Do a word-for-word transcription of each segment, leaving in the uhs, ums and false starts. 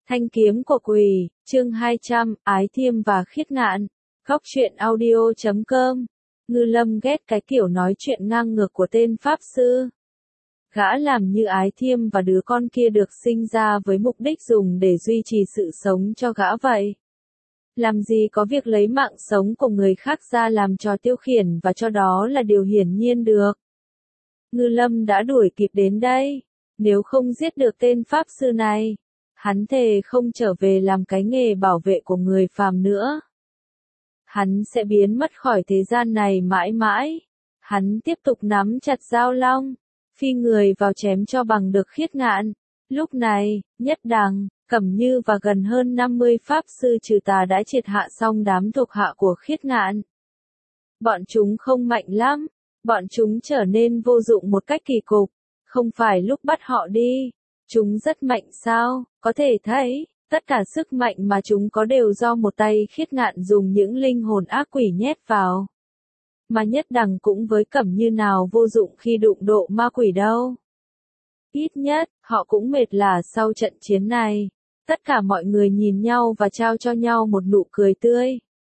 Thanh kiếm của quỷ, chương hai trăm, Ái Thiêm và Khiết Ngạn. Góc truyện audio chấm com. Ngư Lâm ghét cái kiểu nói chuyện ngang ngược của tên Pháp Sư. Gã làm như Ái Thiêm và đứa con kia được sinh ra với mục đích dùng để duy trì sự sống cho gã vậy. Làm gì có việc lấy mạng sống của người khác ra làm trò tiêu khiển và cho đó là điều hiển nhiên được. Ngư Lâm đã đuổi kịp đến đây. Nếu không giết được tên Pháp Sư này, hắn thề không trở về làm cái nghề bảo vệ của người phàm nữa. Hắn sẽ biến mất khỏi thế gian này mãi mãi. Hắn tiếp tục nắm chặt dao long, phi người vào chém cho bằng được Khiết Ngạn. Lúc này, Nhất Đằng, Cẩm Như và gần hơn năm mươi Pháp Sư trừ tà đã triệt hạ xong đám thuộc hạ của Khiết Ngạn. Bọn chúng không mạnh lắm, bọn chúng trở nên vô dụng một cách kỳ cục. Không phải lúc bắt họ đi, chúng rất mạnh sao, có thể thấy, tất cả sức mạnh mà chúng có đều do một tay Khiết Ngạn dùng những linh hồn ác quỷ nhét vào. Mà Nhất Đằng cũng với Cẩm Như nào vô dụng khi đụng độ ma quỷ đâu. Ít nhất, họ cũng mệt lả sau trận chiến này. Tất cả mọi người nhìn nhau và trao cho nhau một nụ cười tươi.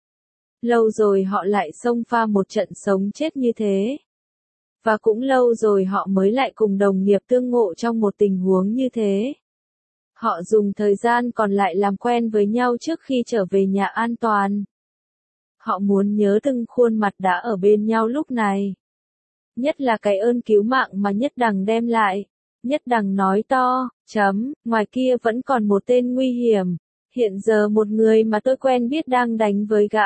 Lâu rồi họ lại xông pha một trận sống chết như thế. Và cũng lâu rồi họ mới lại cùng đồng nghiệp tương ngộ trong một tình huống như thế. Họ dùng thời gian còn lại làm quen với nhau trước khi trở về nhà an toàn. Họ muốn nhớ từng khuôn mặt đã ở bên nhau lúc này. Nhất là cái ơn cứu mạng mà Nhất Đằng đem lại. Nhất Đằng nói to, chấm, ngoài kia vẫn còn một tên nguy hiểm. Hiện giờ một người mà tôi quen biết đang đánh với gã.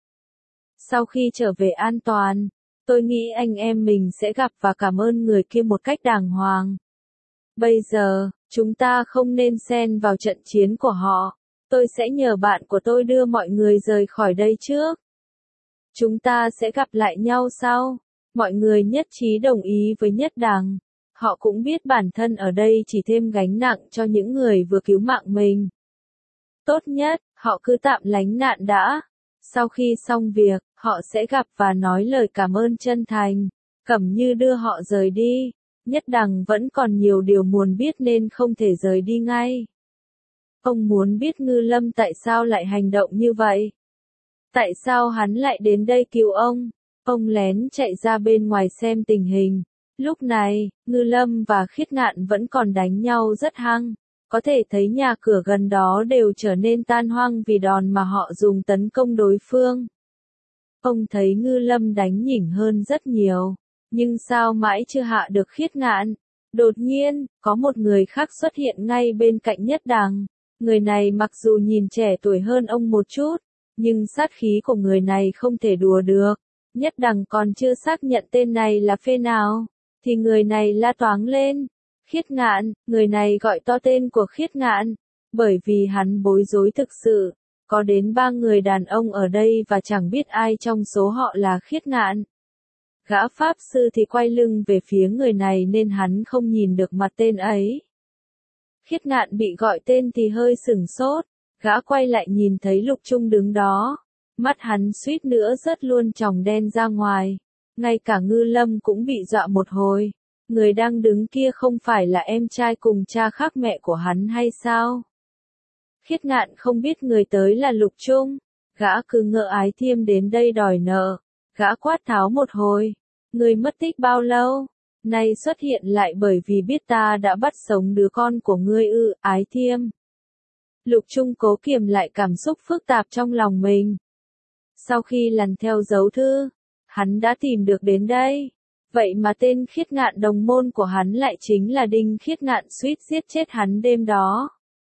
Sau khi trở về an toàn, tôi nghĩ anh em mình sẽ gặp và cảm ơn người kia một cách đàng hoàng. Bây giờ, chúng ta không nên xen vào trận chiến của họ. Tôi sẽ nhờ bạn của tôi đưa mọi người rời khỏi đây trước. Chúng ta sẽ gặp lại nhau sau. Mọi người nhất trí đồng ý với Nhất Đằng. Họ cũng biết bản thân ở đây chỉ thêm gánh nặng cho những người vừa cứu mạng mình. Tốt nhất, họ cứ tạm lánh nạn đã. Sau khi xong việc, họ sẽ gặp và nói lời cảm ơn chân thành. Cẩm Như đưa họ rời đi. Nhất Đằng vẫn còn nhiều điều muốn biết nên không thể rời đi ngay. Ông muốn biết Ngư Lâm tại sao lại hành động như vậy. Tại sao hắn lại đến đây cứu ông. Ông lén chạy ra bên ngoài xem tình hình. Lúc này, Ngư Lâm và Khiết Ngạn vẫn còn đánh nhau rất hăng. Có thể thấy nhà cửa gần đó đều trở nên tan hoang vì đòn mà họ dùng tấn công đối phương. Ông thấy Ngư Lâm đánh nhỉnh hơn rất nhiều. Nhưng sao mãi chưa hạ được Khiết Ngạn? Đột nhiên, có một người khác xuất hiện ngay bên cạnh Nhất Đằng. Người này mặc dù nhìn trẻ tuổi hơn ông một chút, nhưng sát khí của người này không thể đùa được. Nhất Đằng còn chưa xác nhận tên này là phê nào, thì người này la toáng lên. Khiết Ngạn, người này gọi to tên của Khiết Ngạn, bởi vì hắn bối rối thực sự. Có đến ba người đàn ông ở đây và chẳng biết ai trong số họ là Khiết Ngạn. Gã Pháp Sư thì quay lưng về phía người này nên hắn không nhìn được mặt tên ấy. Khiết Ngạn bị gọi tên thì hơi sửng sốt, gã quay lại nhìn thấy Lục Trung đứng đó. Mắt hắn suýt nữa rớt luôn tròng đen ra ngoài. Ngay cả Ngư Lâm cũng bị dọa một hồi. Người đang đứng kia không phải là em trai cùng cha khác mẹ của hắn hay sao? Khiết Ngạn không biết người tới là Lục Trung. Gã cứ ngỡ Ái Thiêm đến đây đòi nợ. Gã quát tháo một hồi. Người mất tích bao lâu? Nay xuất hiện lại bởi vì biết ta đã bắt sống đứa con của ngươi ư, Ái Thiêm. Lục Trung cố kiềm lại cảm xúc phức tạp trong lòng mình. Sau khi lần theo dấu thư, hắn đã tìm được đến đây. Vậy mà tên Khiết Ngạn đồng môn của hắn lại chính là Đinh Khiết Ngạn suýt giết chết hắn đêm đó.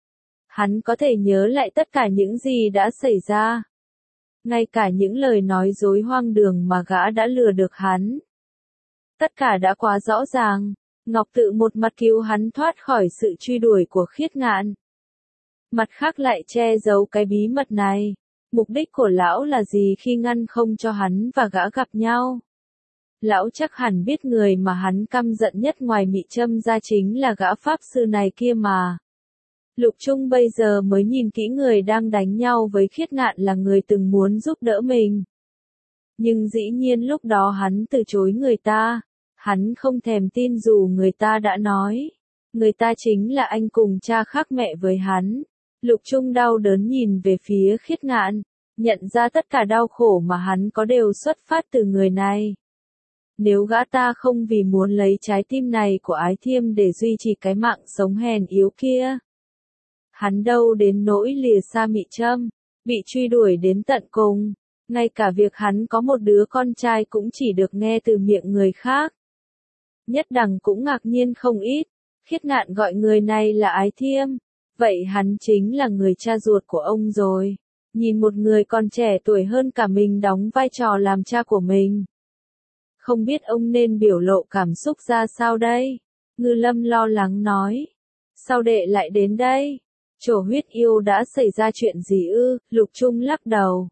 Hắn có thể nhớ lại tất cả những gì đã xảy ra. Ngay cả những lời nói dối hoang đường mà gã đã lừa được hắn. Tất cả đã quá rõ ràng. Ngọc Tự một mặt cứu hắn thoát khỏi sự truy đuổi của Khiết Ngạn. Mặt khác lại che giấu cái bí mật này. Mục đích của lão là gì khi ngăn không cho hắn và gã gặp nhau? Lão chắc hẳn biết người mà hắn căm giận nhất ngoài Mị Trâm ra chính là gã Pháp Sư này kia mà. Lục Trung bây giờ mới nhìn kỹ người đang đánh nhau với Khiết Ngạn là người từng muốn giúp đỡ mình. Nhưng dĩ nhiên lúc đó hắn từ chối người ta. Hắn không thèm tin dù người ta đã nói. Người ta chính là anh cùng cha khác mẹ với hắn. Lục Trung đau đớn nhìn về phía Khiết Ngạn, nhận ra tất cả đau khổ mà hắn có đều xuất phát từ người này. Nếu gã ta không vì muốn lấy trái tim này của Ái Thiêm để duy trì cái mạng sống hèn yếu kia, hắn đâu đến nỗi lìa xa Mị Trâm, bị truy đuổi đến tận cùng, ngay cả việc hắn có một đứa con trai cũng chỉ được nghe từ miệng người khác. Nhất Đằng cũng ngạc nhiên không ít, Khiết Ngạn gọi người này là Ái Thiêm, vậy hắn chính là người cha ruột của ông rồi. Nhìn một người còn trẻ tuổi hơn cả mình đóng vai trò làm cha của mình. Không biết ông nên biểu lộ cảm xúc ra sao đây? Ngư Lâm lo lắng nói. Sao đệ lại đến đây? Trổ huyết yêu đã xảy ra chuyện gì ư? Lục Trung lắc đầu.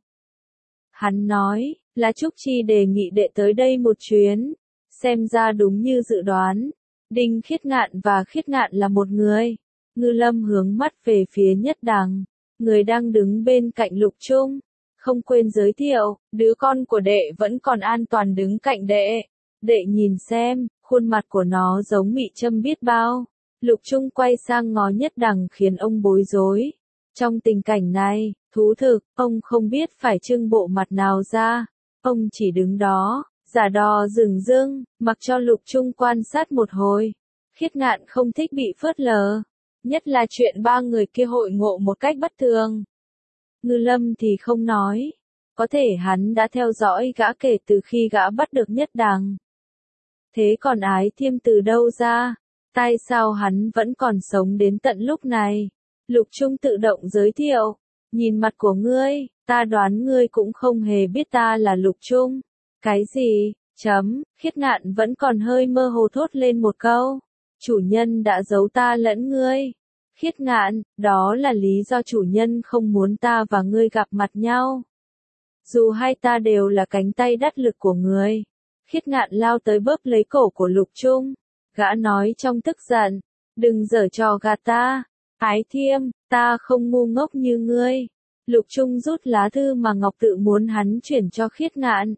Hắn nói, là Trúc Chi đề nghị đệ tới đây một chuyến. Xem ra đúng như dự đoán. Đinh Khiết Ngạn và Khiết Ngạn là một người. Ngư Lâm hướng mắt về phía Nhất Đằng, người đang đứng bên cạnh Lục Trung. Không quên giới thiệu, đứa con của đệ vẫn còn an toàn đứng cạnh đệ. Đệ nhìn xem, khuôn mặt của nó giống Mị Trâm biết bao. Lục Trung quay sang ngó Nhất Đằng khiến ông bối rối. Trong tình cảnh này, thú thực, ông không biết phải trưng bộ mặt nào ra. Ông chỉ đứng đó, giả đò dửng dưng, mặc cho Lục Trung quan sát một hồi. Khiết Ngạn không thích bị phớt lờ, nhất là chuyện ba người kia hội ngộ một cách bất thường. Ngư Lâm thì không nói, có thể hắn đã theo dõi gã kể từ khi gã bắt được Nhất Đằng. Thế còn Ái Thiêm từ đâu ra? Tại sao hắn vẫn còn sống đến tận lúc này? Lục Trung tự động giới thiệu, nhìn mặt của ngươi, ta đoán ngươi cũng không hề biết ta là Lục Trung. Cái gì? Chấm, Khiết Ngạn vẫn còn hơi mơ hồ thốt lên một câu. Chủ nhân đã giấu ta lẫn ngươi. Khiết Ngạn, đó là lý do chủ nhân không muốn ta và ngươi gặp mặt nhau. Dù hai ta đều là cánh tay đắc lực của ngươi. Khiết Ngạn lao tới bóp lấy cổ của Lục Trung. Gã nói trong tức giận, đừng giở trò gạt ta. Ái Thiêm, ta không ngu ngốc như ngươi. Lục Trung rút lá thư mà Ngọc Tự muốn hắn chuyển cho Khiết Ngạn.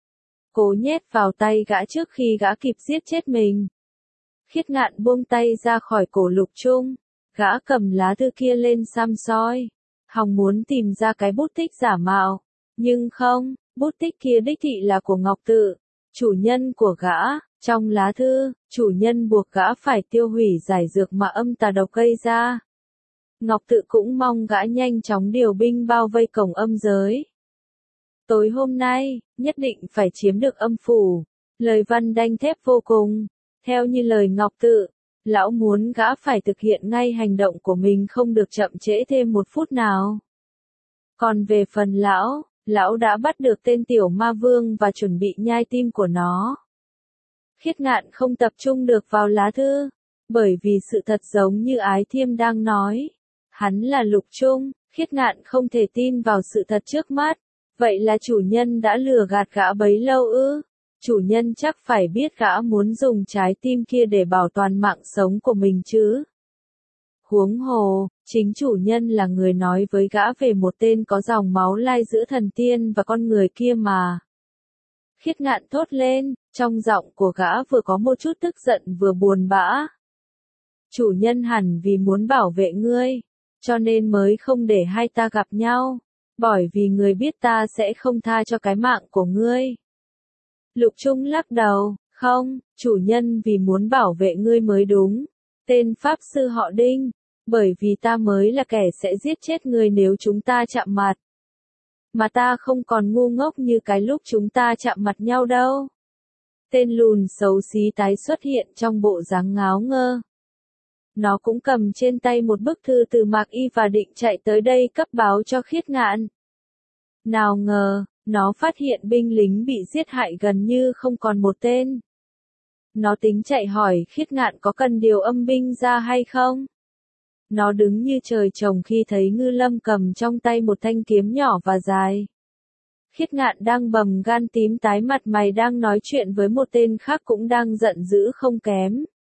Cố nhét vào tay gã trước khi gã kịp giết chết mình. Khiết Ngạn buông tay ra khỏi cổ Lục Trung. Gã cầm lá thư kia lên xăm soi. Hòng muốn tìm ra cái bút tích giả mạo. Nhưng không, bút tích kia đích thị là của Ngọc Tự, chủ nhân của gã. Trong lá thư, chủ nhân buộc gã phải tiêu hủy giải dược mà âm tà độc gây ra. Ngọc Tự cũng mong gã nhanh chóng điều binh bao vây cổng âm giới. Tối hôm nay, nhất định phải chiếm được âm phủ. Lời văn đanh thép vô cùng. Theo như lời Ngọc Tự, lão muốn gã phải thực hiện ngay hành động của mình không được chậm trễ thêm một phút nào. Còn về phần lão, lão đã bắt được tên tiểu ma vương và chuẩn bị nhai tim của nó. Khiết Ngạn không tập trung được vào lá thư, bởi vì sự thật giống như Ái Thiêm đang nói. Hắn là Lục Trung, Khiết Ngạn không thể tin vào sự thật trước mắt. Vậy là chủ nhân đã lừa gạt gã bấy lâu ư? Chủ nhân chắc phải biết gã muốn dùng trái tim kia để bảo toàn mạng sống của mình chứ. Huống hồ, chính chủ nhân là người nói với gã về một tên có dòng máu lai giữa thần tiên và con người kia mà. Khiết Ngạn thốt lên, trong giọng của gã vừa có một chút tức giận vừa buồn bã. Chủ nhân hẳn vì muốn bảo vệ ngươi, cho nên mới không để hai ta gặp nhau, bởi vì người biết ta sẽ không tha cho cái mạng của ngươi. Lục Trung lắc đầu, không, chủ nhân vì muốn bảo vệ ngươi mới đúng. Tên Pháp Sư họ Đinh, bởi vì ta mới là kẻ sẽ giết chết ngươi nếu chúng ta chạm mặt. Mà ta không còn ngu ngốc như cái lúc chúng ta chạm mặt nhau đâu. Tên lùn xấu xí tái xuất hiện trong bộ dáng ngáo ngơ. Nó cũng cầm trên tay một bức thư từ Mạc Y và định chạy tới đây cấp báo cho Khiết Ngạn. Nào ngờ, nó phát hiện binh lính bị giết hại gần như không còn một tên. Nó tính chạy hỏi Khiết Ngạn có cần điều âm binh ra hay không? Nó đứng như trời trồng khi thấy Ngư Lâm cầm trong tay một thanh kiếm nhỏ và dài. Khiết Ngạn đang bầm gan tím tái mặt mày đang nói chuyện với một tên khác cũng đang giận dữ không kém.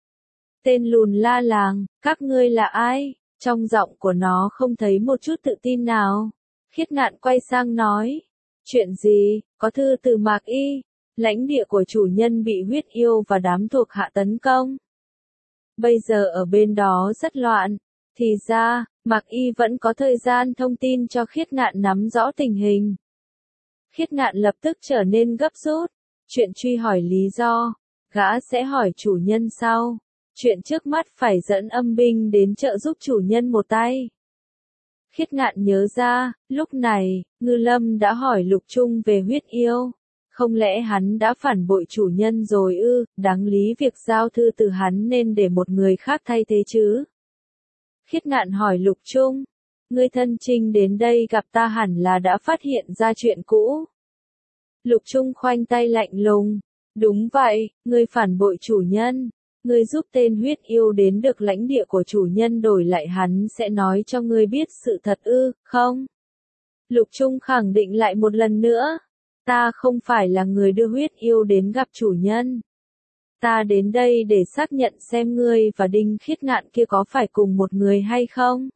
Tên lùn la làng, các ngươi là ai? Trong giọng của nó không thấy một chút tự tin nào. Khiết Ngạn quay sang nói. Chuyện gì? Có thư từ Mạc Y. Lãnh địa của chủ nhân bị huyết yêu và đám thuộc hạ tấn công. Bây giờ ở bên đó rất loạn. Thì ra, Mạc Y vẫn có thời gian thông tin cho Khiết Ngạn nắm rõ tình hình. Khiết Ngạn lập tức trở nên gấp rút. Chuyện truy hỏi lý do, gã sẽ hỏi chủ nhân sau. Chuyện trước mắt phải dẫn âm binh đến trợ giúp chủ nhân một tay. Khiết Ngạn nhớ ra, lúc này, Ngư Lâm đã hỏi Lục Trung về huyết yêu. Không lẽ hắn đã phản bội chủ nhân rồi ư, đáng lý việc giao thư từ hắn nên để một người khác thay thế chứ. Khiết Ngạn hỏi Lục Trung, ngươi thân chinh đến đây gặp ta hẳn là đã phát hiện ra chuyện cũ. Lục Trung khoanh tay lạnh lùng, đúng vậy, ngươi phản bội chủ nhân. Ngươi giúp tên huyết yêu đến được lãnh địa của chủ nhân đổi lại hắn sẽ nói cho ngươi biết sự thật ư, không? Lục Trung khẳng định lại một lần nữa. Ta không phải là người đưa huyết yêu đến gặp chủ nhân. Ta đến đây để xác nhận xem ngươi và Đinh Khiết Ngạn kia có phải cùng một người hay không.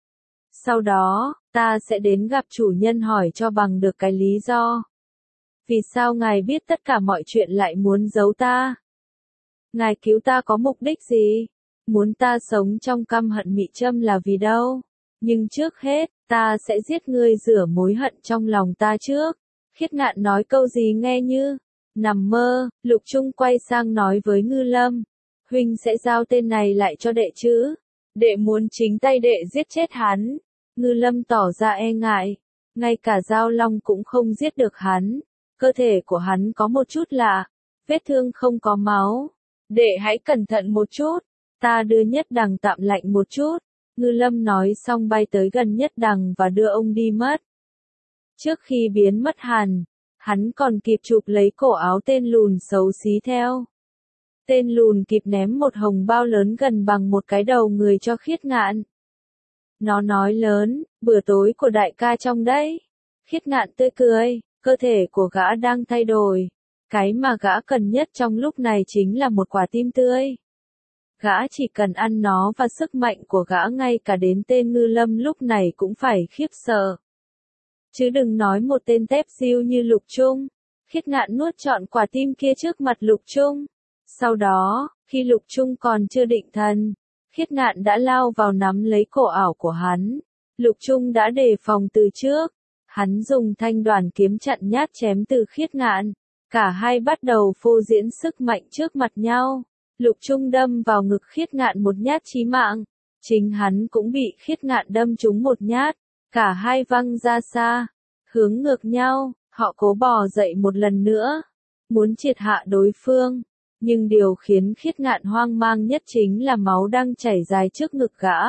Sau đó, ta sẽ đến gặp chủ nhân hỏi cho bằng được cái lý do. Vì sao ngài biết tất cả mọi chuyện lại muốn giấu ta? Ngài cứu ta có mục đích gì? Muốn ta sống trong căm hận mị châm là vì đâu? Nhưng trước hết, ta sẽ giết ngươi rửa mối hận trong lòng ta trước. Khiết Ngạn nói câu gì nghe như nằm mơ. Lục Trung quay sang nói với Ngư Lâm, huynh sẽ giao tên này lại cho đệ chứ? Đệ muốn chính tay đệ giết chết hắn. Ngư Lâm tỏ ra e ngại, ngay cả Giao Long cũng không giết được hắn. Cơ thể của hắn có một chút lạ, vết thương không có máu. Đệ hãy cẩn thận một chút, ta đưa Nhất Đằng tạm lạnh một chút. Ngư Lâm nói xong bay tới gần Nhất Đằng và đưa ông đi mất. Trước khi biến mất hẳn, hắn còn kịp chụp lấy cổ áo tên lùn xấu xí theo. Tên lùn kịp ném một hồng bao lớn gần bằng một cái đầu người cho Khiết Ngạn. Nó nói lớn, bữa tối của đại ca trong đấy. Khiết Ngạn tươi cười, cơ thể của gã đang thay đổi. Cái mà gã cần nhất trong lúc này chính là một quả tim tươi. Gã chỉ cần ăn nó và sức mạnh của gã ngay cả đến tên Ngư Lâm lúc này cũng phải khiếp sợ. Chứ đừng nói một tên tép diêu như Lục Trung. Khiết Ngạn nuốt trọn quả tim kia trước mặt Lục Trung. Sau đó, khi Lục Trung còn chưa định thần, Khiết Ngạn đã lao vào nắm lấy cổ ảo của hắn. Lục Trung đã đề phòng từ trước. Hắn dùng thanh đoàn kiếm chặn nhát chém từ Khiết Ngạn. Cả hai bắt đầu phô diễn sức mạnh trước mặt nhau. Lục Trung đâm vào ngực Khiết Ngạn một nhát chí mạng. Chính hắn cũng bị Khiết Ngạn đâm trúng một nhát. Cả hai văng ra xa. Hướng ngược nhau, họ cố bò dậy một lần nữa. Muốn triệt hạ đối phương. Nhưng điều khiến Khiết Ngạn hoang mang nhất chính là máu đang chảy dài trước ngực gã.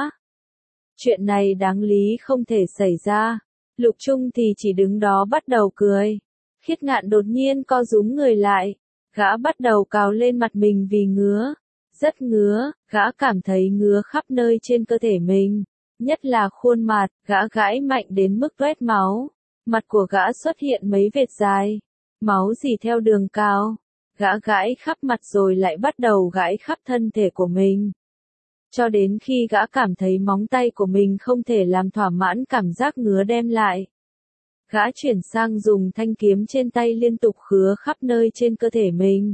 Chuyện này đáng lý không thể xảy ra. Lục Trung thì chỉ đứng đó bắt đầu cười. Khiết Ngạn đột nhiên co rúm người lại. Gã bắt đầu cào lên mặt mình vì ngứa. Rất ngứa, gã cảm thấy ngứa khắp nơi trên cơ thể mình. Nhất là khuôn mặt, gã gãi mạnh đến mức toét máu. Mặt của gã xuất hiện mấy vệt dài. Máu dì theo đường cào. Gã gãi khắp mặt rồi lại bắt đầu gãi khắp thân thể của mình. Cho đến khi gã cảm thấy móng tay của mình không thể làm thỏa mãn cảm giác ngứa đem lại. Gã chuyển sang dùng thanh kiếm trên tay liên tục khứa khắp nơi trên cơ thể mình.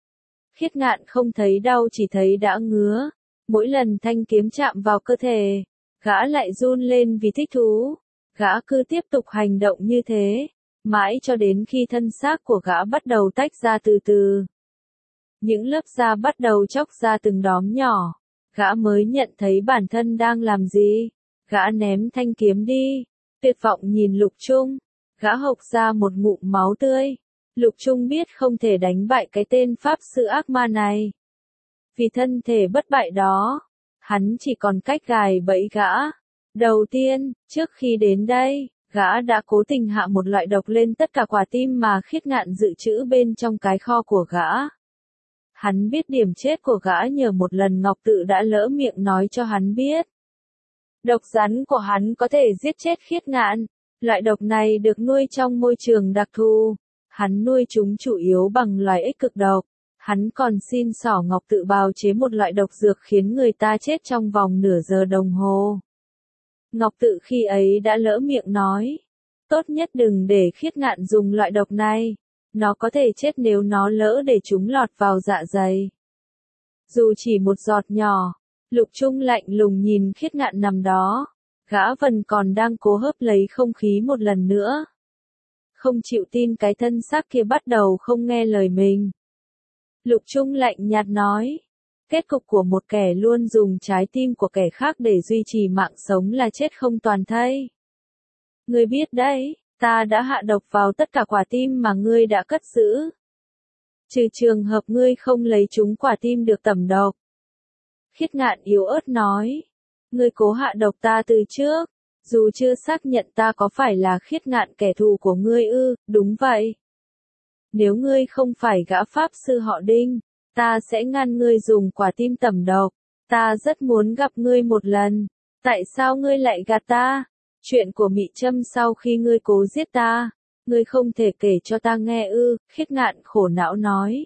Khiết Ngạn không thấy đau chỉ thấy đã ngứa. Mỗi lần thanh kiếm chạm vào cơ thể, gã lại run lên vì thích thú. Gã cứ tiếp tục hành động như thế, mãi cho đến khi thân xác của gã bắt đầu tách ra từ từ. Những lớp da bắt đầu chóc ra từng đốm nhỏ. Gã mới nhận thấy bản thân đang làm gì. Gã ném thanh kiếm đi. Tuyệt vọng nhìn Lục Trung. Gã hộc ra một ngụm máu tươi. Lục Trung biết không thể đánh bại cái tên pháp sư ác ma này. Vì thân thể bất bại đó, hắn chỉ còn cách gài bẫy gã. Đầu tiên, trước khi đến đây, gã đã cố tình hạ một loại độc lên tất cả quả tim mà Khiết Ngạn dự trữ bên trong cái kho của gã. Hắn biết điểm chết của gã nhờ một lần Ngọc Tự đã lỡ miệng nói cho hắn biết. Độc rắn của hắn có thể giết chết Khiết Ngạn. Loại độc này được nuôi trong môi trường đặc thù. Hắn nuôi chúng chủ yếu bằng loài ếch cực độc. Hắn còn xin xỏ Ngọc Tự bào chế một loại độc dược khiến người ta chết trong vòng nửa giờ đồng hồ. Ngọc Tự khi ấy đã lỡ miệng nói. Tốt nhất đừng để Khiết Ngạn dùng loại độc này. Nó có thể chết nếu nó lỡ để chúng lọt vào dạ dày. Dù chỉ một giọt nhỏ, Lục Trung lạnh lùng nhìn Khiết Ngạn nằm đó. Gã vẫn còn đang cố hấp lấy không khí một lần nữa. Không chịu tin cái thân xác kia bắt đầu không nghe lời mình. Lục Trung lạnh nhạt nói. Kết cục của một kẻ luôn dùng trái tim của kẻ khác để duy trì mạng sống là chết không toàn thây. Ngươi biết đấy, ta đã hạ độc vào tất cả quả tim mà ngươi đã cất giữ. Trừ trường hợp ngươi không lấy chúng quả tim được tẩm độc. Khiết Ngạn yếu ớt nói. Ngươi cố hạ độc ta từ trước, dù chưa xác nhận ta có phải là Khiết Ngạn kẻ thù của ngươi ư, đúng vậy. Nếu ngươi không phải gã pháp sư họ Đinh, ta sẽ ngăn ngươi dùng quả tim tẩm độc. Ta rất muốn gặp ngươi một lần. Tại sao ngươi lại gạt ta? Chuyện của Mị Trâm sau khi ngươi cố giết ta, ngươi không thể kể cho ta nghe ư, Khiết Ngạn khổ não nói.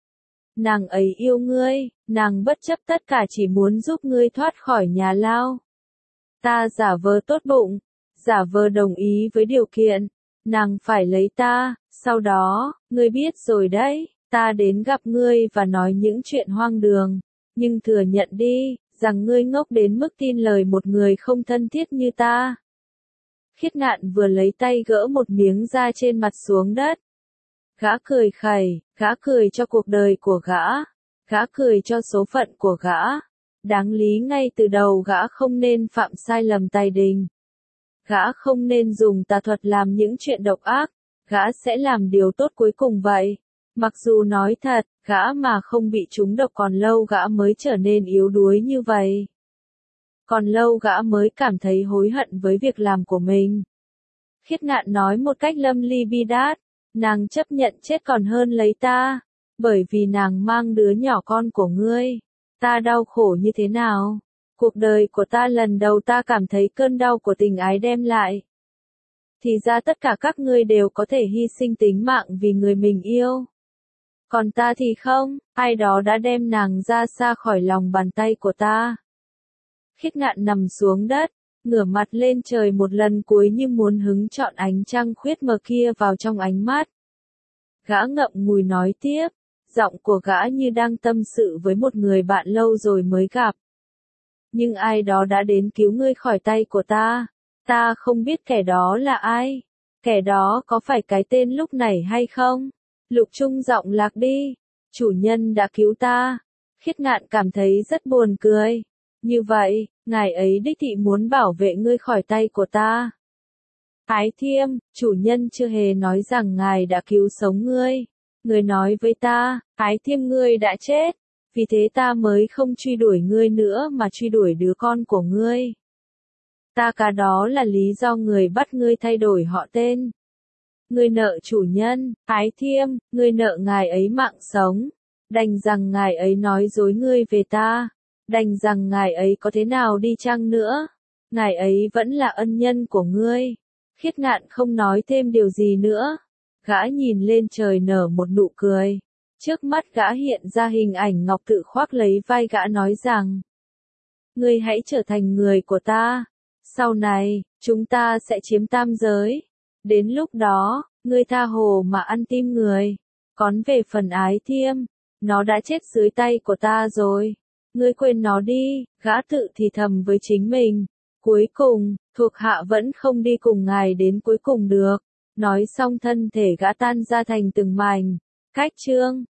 Nàng ấy yêu ngươi, nàng bất chấp tất cả chỉ muốn giúp ngươi thoát khỏi nhà lao. Ta giả vờ tốt bụng, giả vờ đồng ý với điều kiện, nàng phải lấy ta, sau đó, ngươi biết rồi đấy, ta đến gặp ngươi và nói những chuyện hoang đường, nhưng thừa nhận đi, rằng ngươi ngốc đến mức tin lời một người không thân thiết như ta. Khiết Ngạn vừa lấy tay gỡ một miếng da trên mặt xuống đất. Gã cười khẩy, gã cười cho cuộc đời của gã, gã cười cho số phận của gã. Đáng lý ngay từ đầu gã không nên phạm sai lầm tài đình. Gã không nên dùng tà thuật làm những chuyện độc ác, gã sẽ làm điều tốt cuối cùng vậy. Mặc dù nói thật, gã mà không bị trúng độc còn lâu gã mới trở nên yếu đuối như vậy. Còn lâu gã mới cảm thấy hối hận với việc làm của mình. Khiết Ngạn nói một cách lâm ly bi đát, nàng chấp nhận chết còn hơn lấy ta, bởi vì nàng mang đứa nhỏ con của ngươi. Ta đau khổ như thế nào? Cuộc đời của ta lần đầu ta cảm thấy cơn đau của tình ái đem lại. Thì ra tất cả các ngươi đều có thể hy sinh tính mạng vì người mình yêu. Còn ta thì không, ai đó đã đem nàng ra xa khỏi lòng bàn tay của ta. Khiết Ngạn nằm xuống đất, ngửa mặt lên trời một lần cuối như muốn hứng trọn ánh trăng khuyết mờ kia vào trong ánh mắt. Gã ngậm ngùi nói tiếp, giọng của gã như đang tâm sự với một người bạn lâu rồi mới gặp. Nhưng ai đó đã đến cứu ngươi khỏi tay của ta, ta không biết kẻ đó là ai, kẻ đó có phải cái tên lúc nãy hay không? Lục Trung giọng lạc đi, chủ nhân đã cứu ta. Khiết Ngạn cảm thấy rất buồn cười. Như vậy, ngài ấy đích thị muốn bảo vệ ngươi khỏi tay của ta. Ái Thiêm, chủ nhân chưa hề nói rằng ngài đã cứu sống ngươi. Người nói với ta, Ái Thiêm ngươi đã chết, vì thế ta mới không truy đuổi ngươi nữa mà truy đuổi đứa con của ngươi. Ta cả đó là lý do người bắt ngươi thay đổi họ tên. Ngươi nợ chủ nhân, Ái Thiêm, ngươi nợ ngài ấy mạng sống. Đành rằng ngài ấy nói dối ngươi về ta. Đành rằng ngài ấy có thế nào đi chăng nữa. Ngài ấy vẫn là ân nhân của ngươi. Khiết Ngạn không nói thêm điều gì nữa. Gã nhìn lên trời nở một nụ cười. Trước mắt gã hiện ra hình ảnh Ngọc Tự khoác lấy vai gã nói rằng. Ngươi hãy trở thành người của ta. Sau này, chúng ta sẽ chiếm tam giới. Đến lúc đó, ngươi tha hồ mà ăn tim người. Còn về phần Ái Thiêm, nó đã chết dưới tay của ta rồi. Ngươi quên nó đi, gã tự thì thầm với chính mình. Cuối cùng, thuộc hạ vẫn không đi cùng ngài đến cuối cùng được. Nói xong thân thể gã tan ra thành từng mảnh. Cách chương